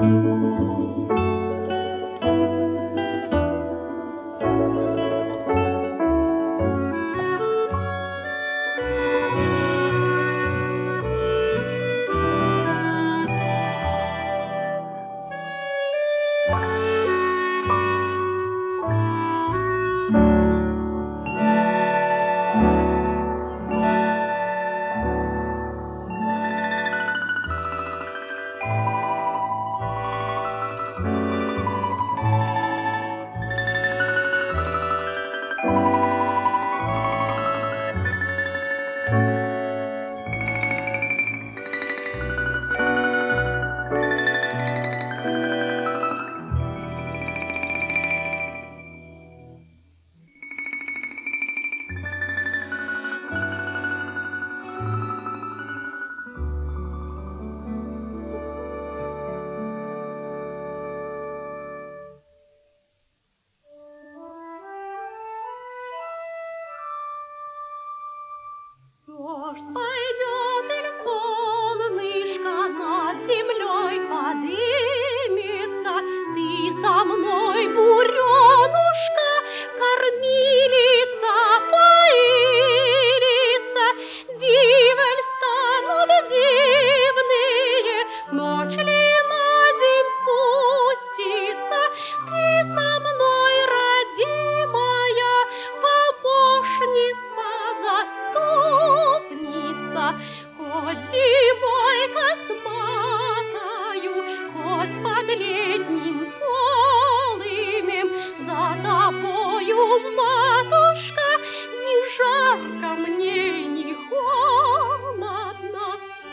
Дождь пойдет, или солнышко над землей подымется, ты со мной, буренушка, кормилица, поилица, дивель станут дивные, ночь ли на земь спустится, ты со мной, родимая, помощница, заступница, хоть зимой косматою, хоть под летним полымем, за тобою, матушка, ни жарко мне, ни холодно.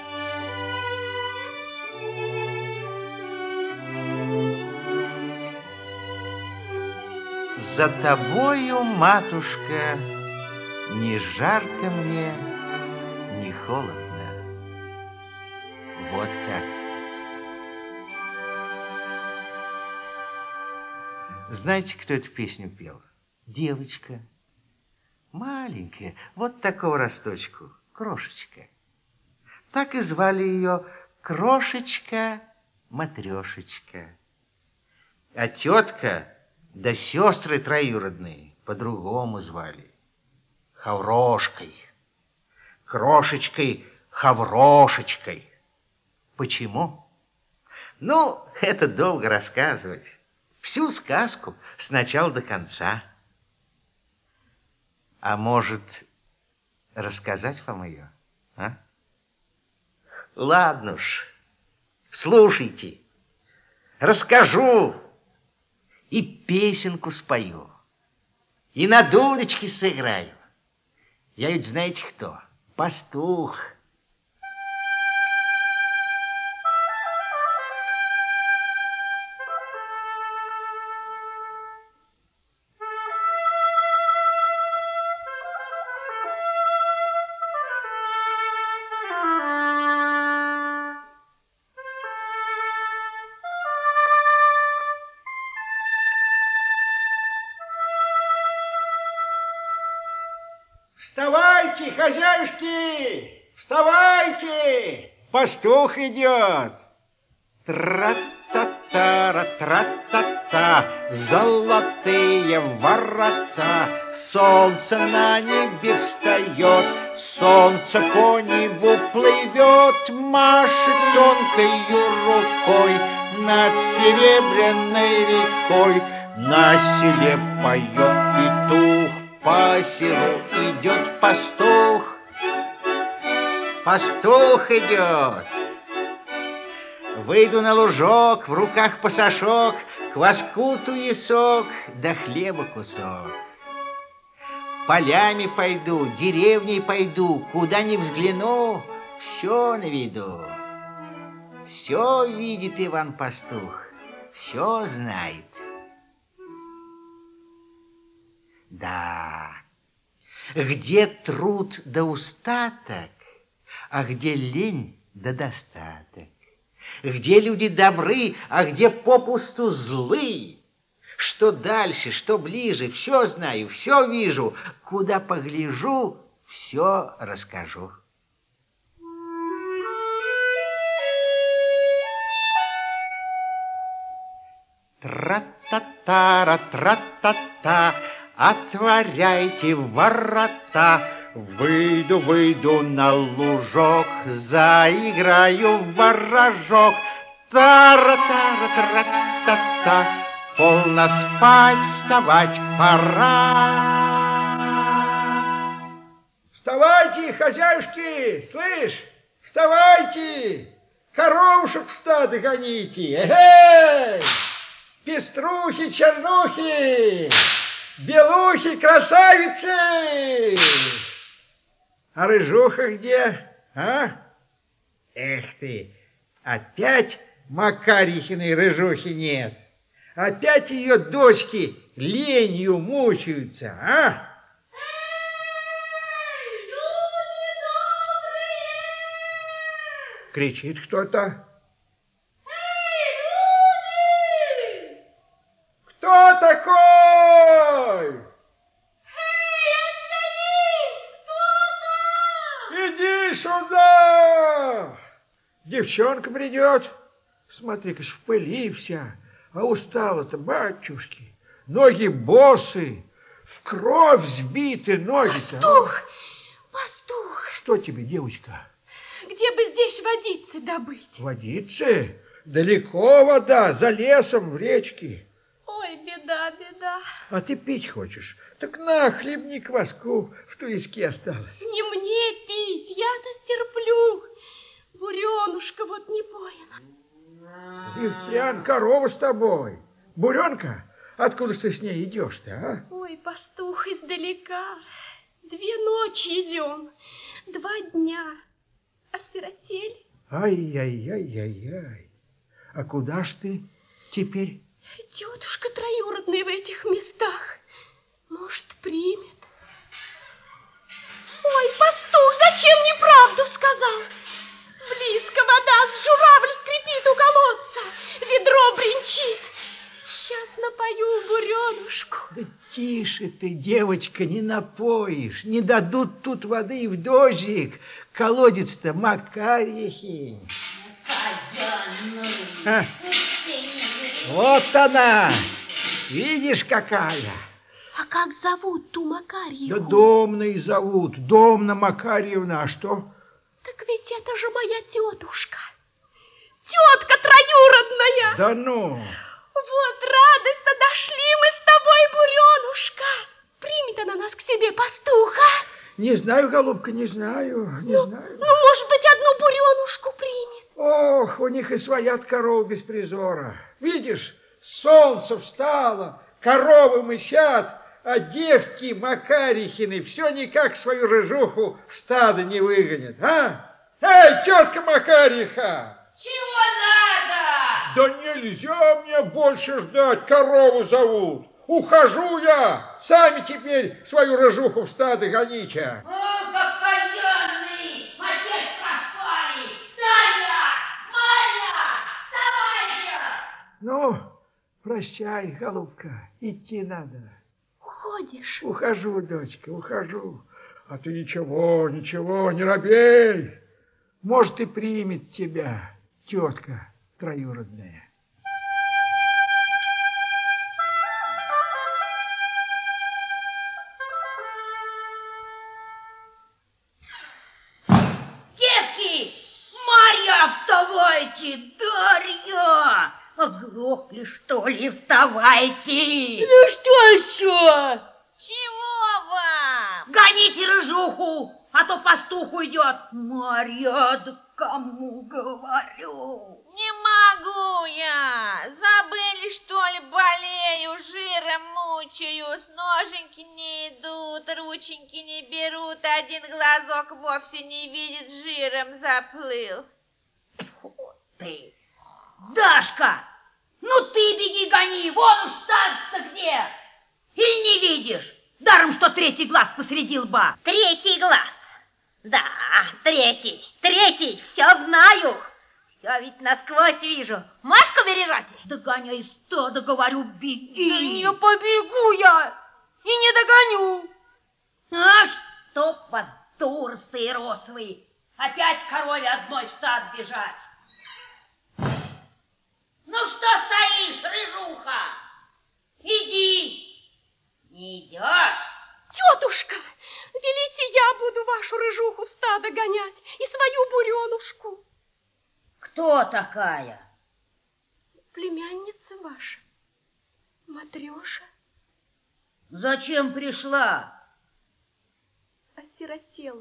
За тобою, матушка, ни жарко мне, ни холодно. Вот как. Знаете, кто эту песню пел? Девочка. Маленькая, вот такого росточку, крошечка. Так и звали ее Крошечка-Матрешечка. А тетка да сестры троюродные по-другому звали. Хаврошкой, Крошечкой, Хаврошечкой. Почему? Ну, это долго рассказывать. Всю сказку с начала до конца. А может, рассказать вам ее, а? Ладно уж, слушайте. Расскажу и песенку спою, и на дудочке сыграю. Я ведь знаете кто? Пастух. Вставайте, хозяюшки! Вставайте! Пастух идет! Тра-та-та, тра-та-та, золотые ворота, солнце на небе встает, солнце по небу плывет, машет тонкою рукой над серебряной рекой, на селе поет петух, по селу идет пастух. Пастух идет. Выйду на лужок, в руках пасашок, кваску туесок, да хлеба кусок. Полями пойду, деревней пойду, куда ни взгляну, все на виду. Все видит Иван-пастух, все знает. Да, где труд да устаток, а где лень да достаток, где люди добры, а где попусту злы. Что дальше, что ближе, все знаю, все вижу, куда погляжу, все расскажу. Тра-та-та, тра-та-та, отворяйте ворота. Выйду, выйду на лужок, заиграю в ворожок. Тара-тара-тра-та-та, полно спать, вставать пора. Вставайте, хозяюшки, слышь, вставайте, коровушек в стадо гоните. Эй, пеструхи, чернухи, белухи, красавицы. А рыжуха где, а? Эх ты, опять Макарихиной рыжухи нет. Опять ее дочки ленью мучаются, а? Кричит кто-то. Эй, люди! Кто такой? Эй, отзовись! Кто там? Иди сюда! Девчонка придет. Смотри-ка, в пыли вся. А устала-то, батюшки. Ноги босы, в кровь сбиты ноги-то. Пастух! Пастух! Что тебе, девочка? Где бы здесь водицы добыть? Водицы? Далеко вода, за лесом, в речке. Ой, беда, беда. А ты пить хочешь? Так на, хлебни кваску, в туиске осталось. Не мне пить, я-то стерплю. Буренушка вот не поена. И впрямь корова с тобой. Буренка? Откуда ж ты с ней идешь-то, а? Ой, пастух, издалека. 2 ночи идем, 2 дня. Осиротели. Ай-яй-яй-яй-яй. А куда ж ты теперь? Тетушка троюродная в этих местах. Может, примет. Ой, пастух, зачем неправду сказал? Близко вода, журавль скрипит у колодца, ведро бренчит. Сейчас напою буренушку. Да тише ты, девочка, не напоишь. Не дадут тут воды и в дождик. Колодец-то Макарихи. А, вот она. Видишь, какая? А как зовут ту Макарьеву? Да Домной зовут. Домна Макарьевна. А что? Так ведь это же моя тетушка. Тетка троюродная. Да ну... Вот радость-то, дошли мы с тобой, буренушка. Примет она нас к себе, пастуха? Не знаю, голубка, не знаю, не знаю. Ну, может быть, одну буренушку примет. Ох, у них и своя корова без призора. Видишь, солнце встало, коровы мычат, а девки Макарихины все никак свою рыжуху в стадо не выгонят, а? Эй, тетка Макариха! Чего надо? Да нельзя мне больше ждать, корову зовут. Ухожу я, сами теперь свою рыжуху в стадо гоните. О, как каянный! Опять проспали! Таня! Марья! Вставайте! Ну, прощай, голубка, идти надо. Уходишь? Ухожу, дочка, ухожу. А ты ничего, ничего, не робей. Может, и примет тебя тетка троюродная. Девки! Марья, вставайте! Дарья! Оглохли, что ли? Вставайте! Ну что еще? Чего вам? Гоните рыжуху, а то пастух уйдет. Марья, да кому говорю? Не могу я. Забыли, что ли, болею, жиром мучаюсь, ноженьки не идут, рученьки не берут, один глазок вовсе не видит, жиром заплыл. Фу ты! Дашка, ну ты беги гони, вон уж стать-то где? Или не видишь? Даром, что 3-й глаз посреди лба. 3-й глаз. Да, 3-й, все знаю. Все ведь насквозь вижу. Машку бережете? Догоняй стадо, говорю, беги. Да не побегу я и не догоню. А что подурстые рослые, опять корове одной в стад бежать. Ну, Ну что стоишь, рыжуха? Иди. Не идешь? Тетушка, велите, я буду вашу рыжуху в стадо гонять и свою буренушку. Кто такая? Племянница ваша, Матрёша, Зачем пришла? осиротела.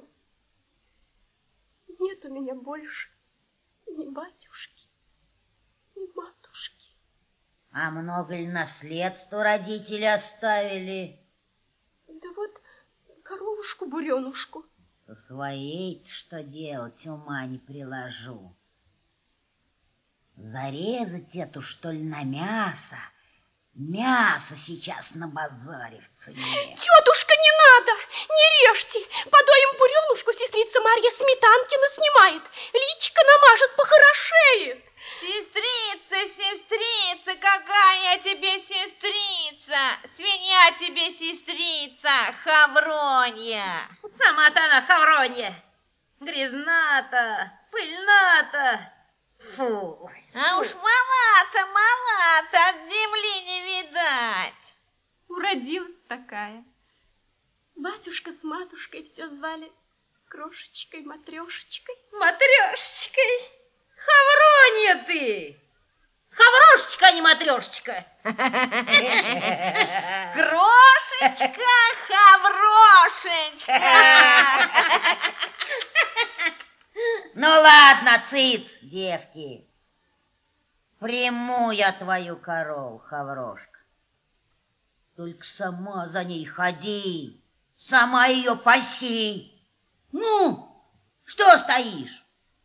Нет у меня больше ни батюшки, ни матушки. А много ли наследства родители оставили? Да вот коровушку-буренушку. Со своей что делать, ума не приложу. Зарезать эту, что ли, на мясо? Мясо сейчас на базаре в цене. Тетушка, не надо, не режьте. Подоем буренушку сестрица Марья Сметанкина снимает. Личико намажет, похорошеет. Сестрица, сестрица, какая я тебе сестрица? Свинья тебе сестрица, хавронья. Сама-то она хавронья. Грязната, пыльната. Фу. А уж мала-то, от земли не видать. Уродилась такая. Батюшка с матушкой все звали крошечкой, матрешечкой. Матрешечкой. Хавронья ты. Хаврошечка, а не матрешечка. Крошечка, хаврошечка. Ну ладно, цыц, девки. Приму я твою корову, Хаврошка. Только сама за ней ходи, сама ее паси. Ну, что стоишь?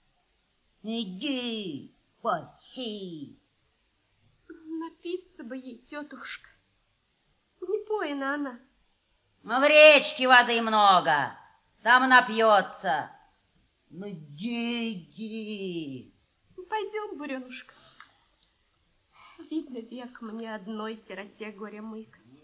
Иди, паси. Напиться бы ей, тетушка. Не поина она. В речке воды много, там напьется. Ну, иди. Пойдем, буренушка. Видно, век мне одной сироте горе мыкать.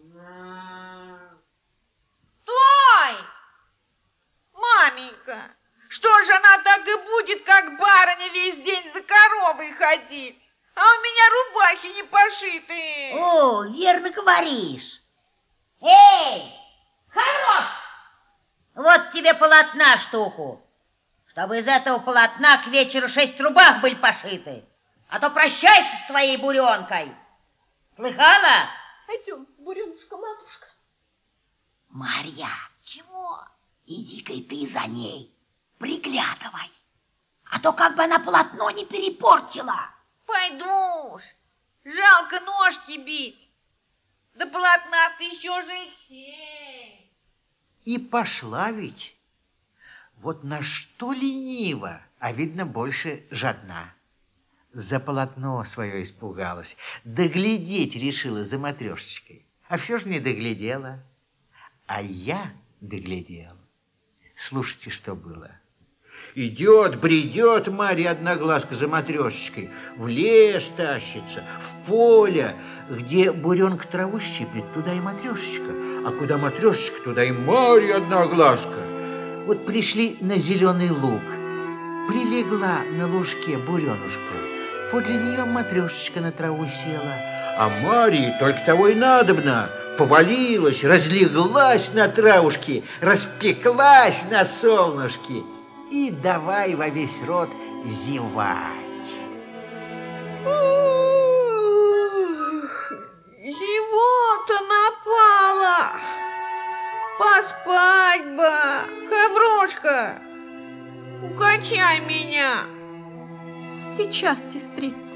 Стой! Маменька, что же она так и будет, как барыня, весь день за коровой ходить? А у меня рубахи не пошиты. О, верно говоришь. Эй, Хаврошка, вот тебе полотна штуку, чтобы из этого полотна к вечеру 6 рубах были пошиты. А то прощайся со своей буренкой. Слыхала? Пойдем, буренушка, матушка. Марья, чего? Иди-ка и ты за ней, приглядывай. А то как бы она полотно не перепортила. Пойду уж, жалко ножки бить. Да полотна-то еще житей. И пошла ведь. Вот на что ленива, а видно больше жадна. За полотно свое испугалась, доглядеть решила за матрешечкой. А все же не доглядела. А я доглядел. Слушайте, что было. Идет, бредет Марья Одноглазка за матрешечкой, в лес тащится, в поле, где буренка траву щиплет, туда и матрешечка, а куда матрешечка, туда и Марья Одноглазка. Вот пришли на зеленый луг, прилегла на лужке буренушка, подле нее матрешечка на траву села, а Марье только того и надобно. Повалилась, разлеглась на травушке, распеклась на солнышке и давай во весь рот зевать. Зевота напала. Поспать бы. Хаврошка, укачай меня. Сейчас, сестрица.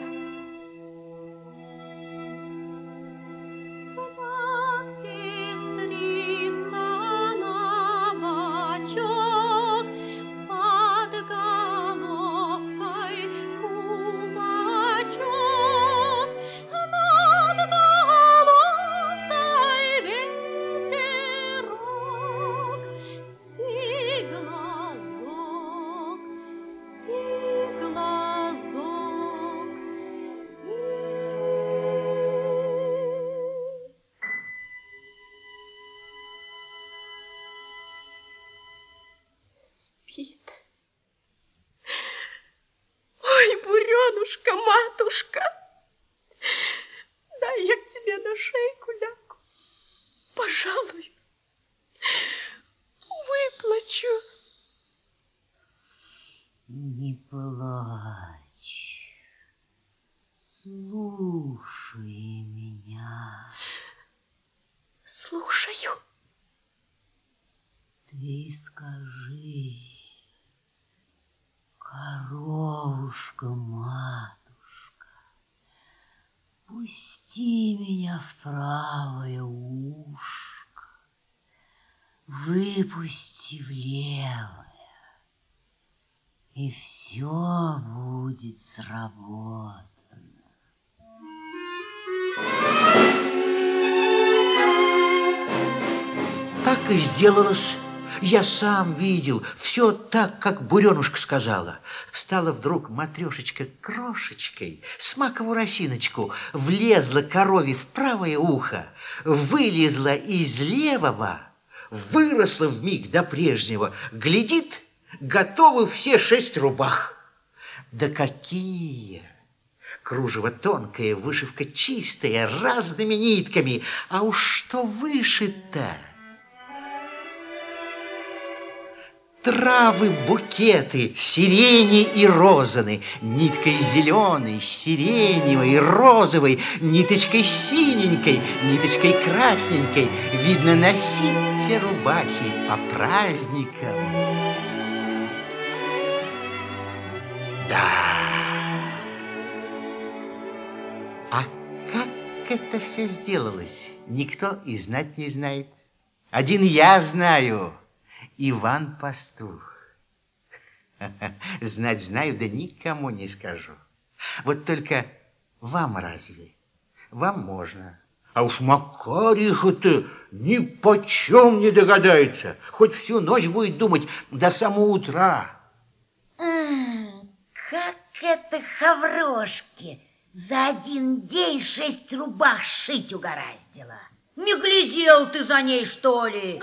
Спит. Ой, буренушка, матушка, дай я к тебе на шейку лягу, пожалуюсь, выплачусь. Не плачь, слушай меня. Слушаю. Ты скажи, коровушка-матушка, пусти меня в правое ушко, выпусти в левое, и все будет сработано. Так и сделалось. Я сам видел, все так, как Буренушка сказала. Стала вдруг Матрешечка крошечкой, с маковую росиночку, влезла корове в правое ухо, вылезла из левого, выросла вмиг до прежнего, глядит, готовы все 6 рубах. Да какие! Кружево тонкое, вышивка чистая, разными нитками, а уж что вышито! Травы, букеты, сирени и розаны, ниткой зеленой, сиреневой, розовой, ниточкой синенькой, ниточкой красненькой. Видно, носите рубахи по праздникам. Да. А как это все сделалось, никто и знать не знает. Один я знаю. Иван-пастух. Знать знаю, да никому не скажу. Вот только вам разве? Вам можно. А уж Макариха-то ни почем не догадается. Хоть всю ночь будет думать до самого утра. Как это Хаврошке за один день 6 рубах шить угораздило. Не глядел ты за ней, что ли?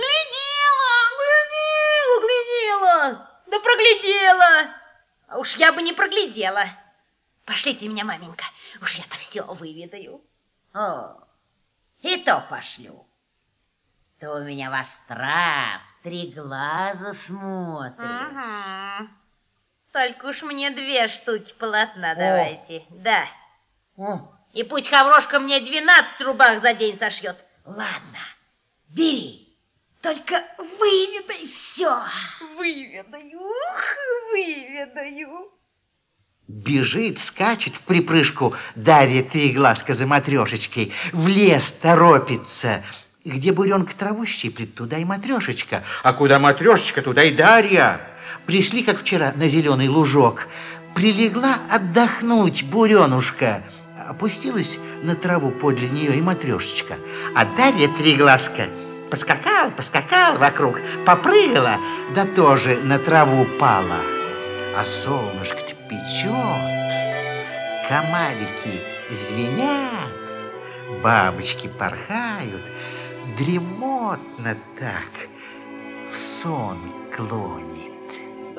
Глядела, да проглядела. А уж я бы не проглядела. Пошлите меня, маменька, уж я-то все выведаю. О, и то пошлю. То у меня востра в 3 глаза смотрит. Ага. Только уж мне 2 штуки полотна давайте. Да. И пусть Хаврошка мне 12 рубах за день сошьет. Ладно, бери. Только выведай все. Выведаю. Бежит, скачет в припрыжку Дарья Триглазка за Матрешечкой. В лес торопится. Где буренка траву щиплет, туда и Матрешечка. А куда Матрешечка, туда и Дарья. Пришли, как вчера, на зеленый лужок. Прилегла отдохнуть буренушка. Опустилась на траву подле нее и Матрешечка. А Дарья Триглазка поскакала вокруг, попрыгала, да тоже на траву упала. А солнышко-то печет, комарики звенят, бабочки порхают, дремотно так в сон клонит.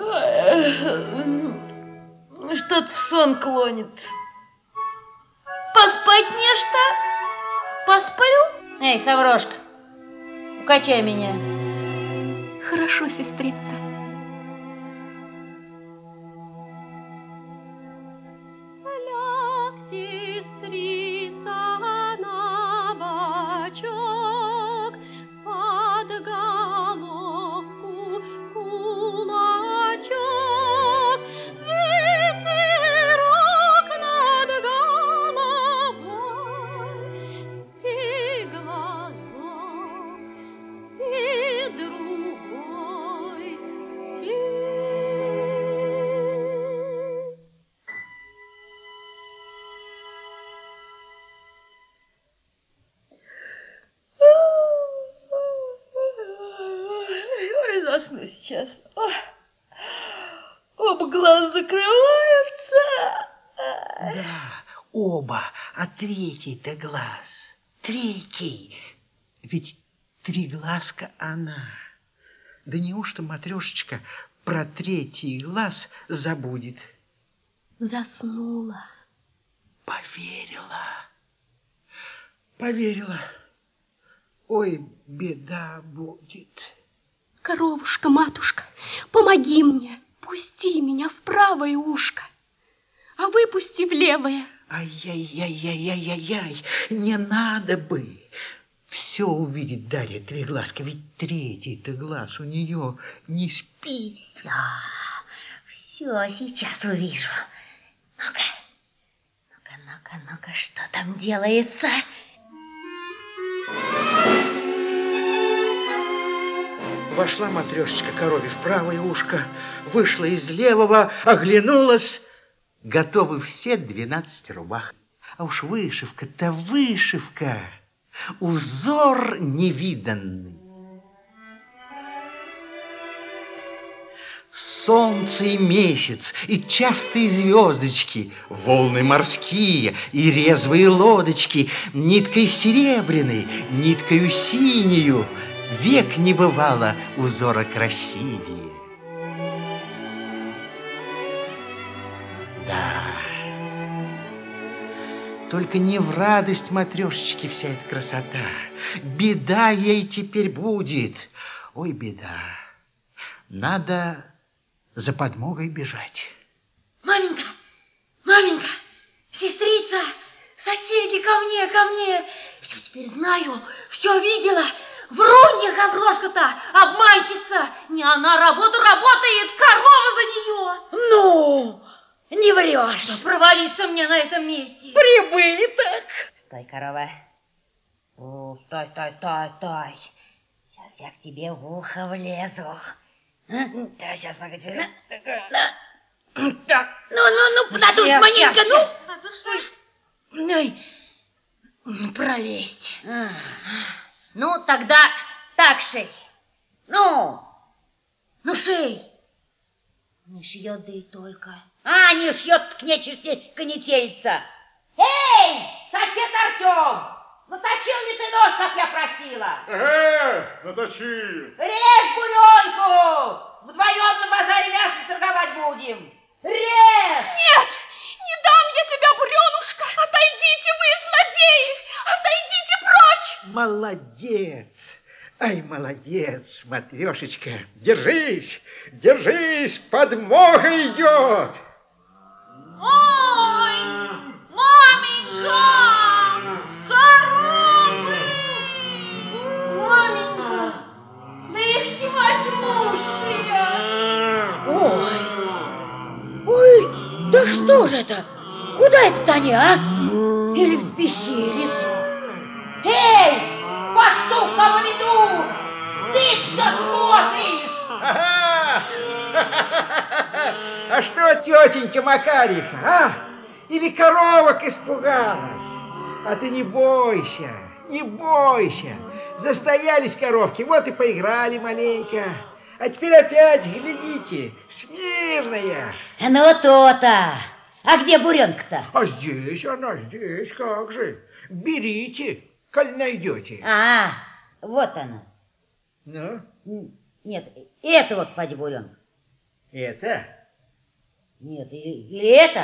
Что-то в сон клонит. Поспать нечто? Посплю? Эй, Хаврошка, укачай меня. Хорошо, сестрица. Ляг, сестрица, на бочок, под головку кулачок, ветерок над головой, спи глазок, спи другой, спи. Ой, засну сейчас. Оба глаза закрываются. Да, оба, а третий-то глаз, третий. Ведь Триглазка она. Да неужто Матрешечка про третий глаз забудет? Заснула. Поверила. Поверила. Ой, беда будет. Коровушка, матушка, помоги мне, пусти меня в правое ушко, а выпусти в левое. Ай-яй-яй-яй-яй-яй, не надо бы. Все увидит Дарья Треглазка, ведь третий-то глаз у нее не спит. Все, сейчас увижу. Ну-ка, ну-ка, что там делается? Вошла матрешечка корове в правое ушко, вышла из левого, оглянулась. Готовы все 12 рубах. А уж вышивка-то вышивка, узор невиданный. Солнце и месяц, и частые звездочки, волны морские и резвые лодочки, ниткой серебряной, ниткою синею, век не бывало узора красивее. Да, только не в радость матрешечки вся эта красота. Беда ей теперь будет. Ой, беда. Надо за подмогой бежать. Маменька, сестрица, соседи, ко мне. Все теперь знаю, все видела. Врунья Гаврошка-то, обманщица. Не она работу работает, корова за нее. Ну, не врешь. Да провалиться мне на этом месте. Прибыток. Стой, корова. Стой. Сейчас я к тебе в ухо влезу. Да, сейчас, погоди. Так, ну, надо уж маленько, Ой, пролезть. Ну, тогда так, шей. Ну, шей. Не шьет, да и только. не шьет к нечисти конетельца. Эй, сосед Артем, наточил ли ты нож, как я просила? Наточил. Режь буренку! Вдвоем на базаре мясо торговать будем. Режь! Нет, не дам я тебя, буренушка. Отойдите вы, злодеи, отойдите прочь. Молодец! Ай, молодец, матрешечка. Держись, подмога идет. Ой, маменька, коровы! Маменька, да их тьмущая. Ой, да что же это? Куда это они, а? Или взбесились? Эй, пастух на виду! Ты что смотришь? А что, тетенька Макариха, а? Или коровок испугалась? А ты не бойся. Застоялись коровки, вот и поиграли маленько. А теперь опять, глядите, смирная. Ну, то-то. А где буренка-то? А здесь она, как же. Берите, коль найдете. Вот она. Ну? Нет, это вот, поди, буренка. Это? Нет, или это?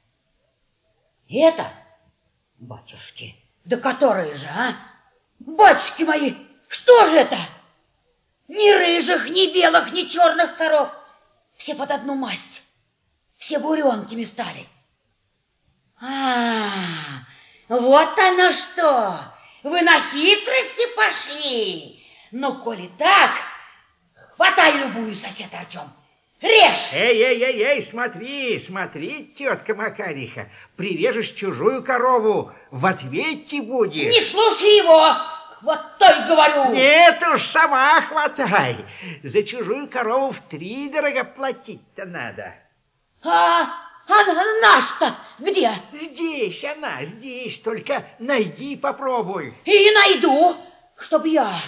Это? Батюшки, да которые же, а? Батюшки мои, что же это? Ни рыжих, ни белых, ни черных коров. Все под одну масть. Все буренками стали. Вот оно что. Вы на хитрости пошли. Ну, коли так, хватай любую, сосед Артем. Режь! Эй, смотри, тетка Макариха. Прирежешь чужую корову, в ответе будешь. Не слушай его! Хватай, говорю! Нет уж, сама хватай. За чужую корову втридорого платить-то надо. Наш-то где? Здесь, только найди и попробуй. И найду, чтоб я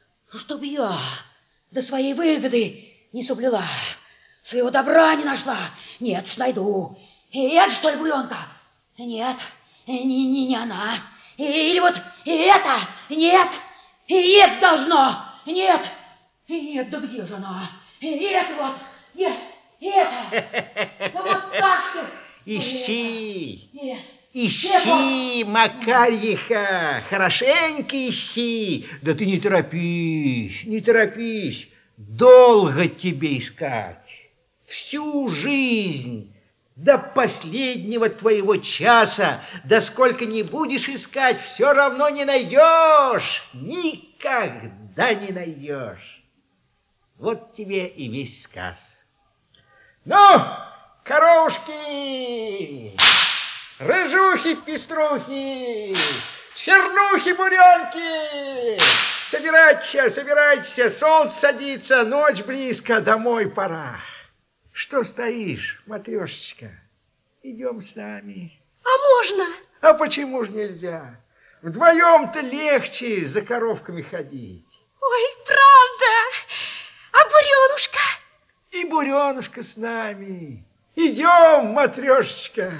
до своей выгоды не соблюла, своего добра не нашла. Нет уж, найду. И это, что ли, буренка? Нет, не она. Или вот это? Нет, и это должно. Нет, да где же она? И это вот, нет, это. Вот так что. Ищи. Нет, Ищи, Макарьиха, хорошенько ищи. Да ты не торопись, не торопись. Долго тебе искать. Всю жизнь, до последнего твоего часа, да сколько не будешь искать, все равно не найдешь. Никогда не найдешь. Вот тебе и весь сказ. Ну, коровушки, рыжухи, пеструхи, чернухи, буренки, собирайтесь, собирайтесь, солнце садится, ночь близко, домой пора. Что стоишь, Матрешечка? Идем с нами. А можно? А почему же нельзя? Вдвоем-то легче за коровками ходить. Ой, правда. А буренушка? И буренушка с нами. Идем, Матрешечка.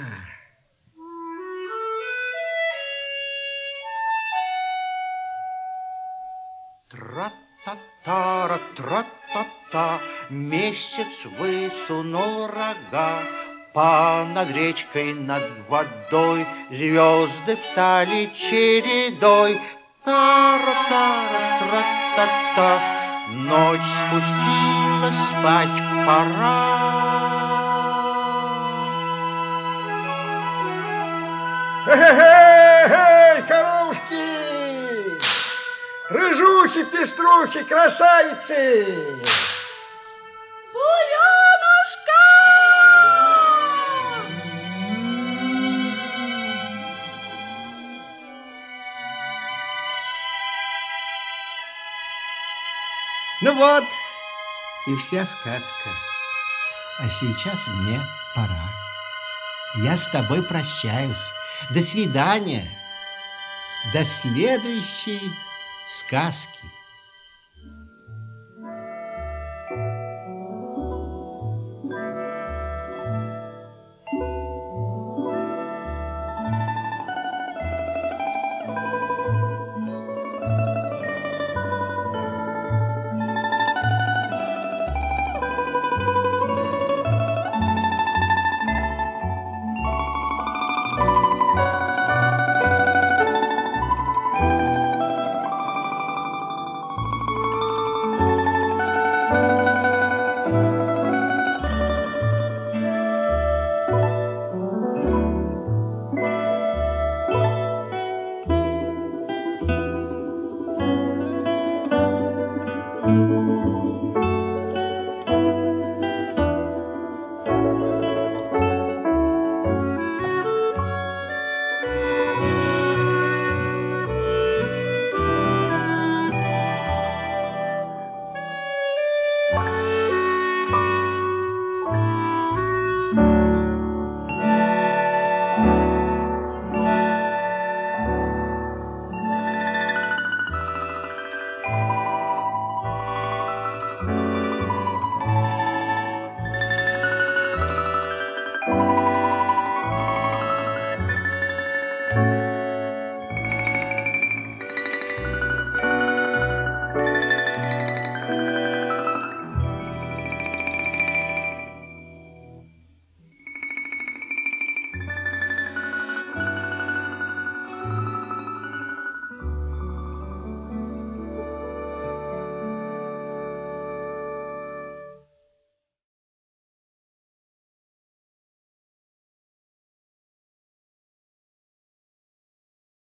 Тра-та-та, тра-та-та, месяц высунул рога, над речкой, над водой звезды встали чередой. Тара-тара, тра-та-та, ночь спустилась, спать пора. Эй, коровушки! Рыжухи, пеструхи, красавицы! Буренушка! Ну вот, и вся сказка. А сейчас мне пора. Я с тобой прощаюсь. До свидания. До следующей сказки.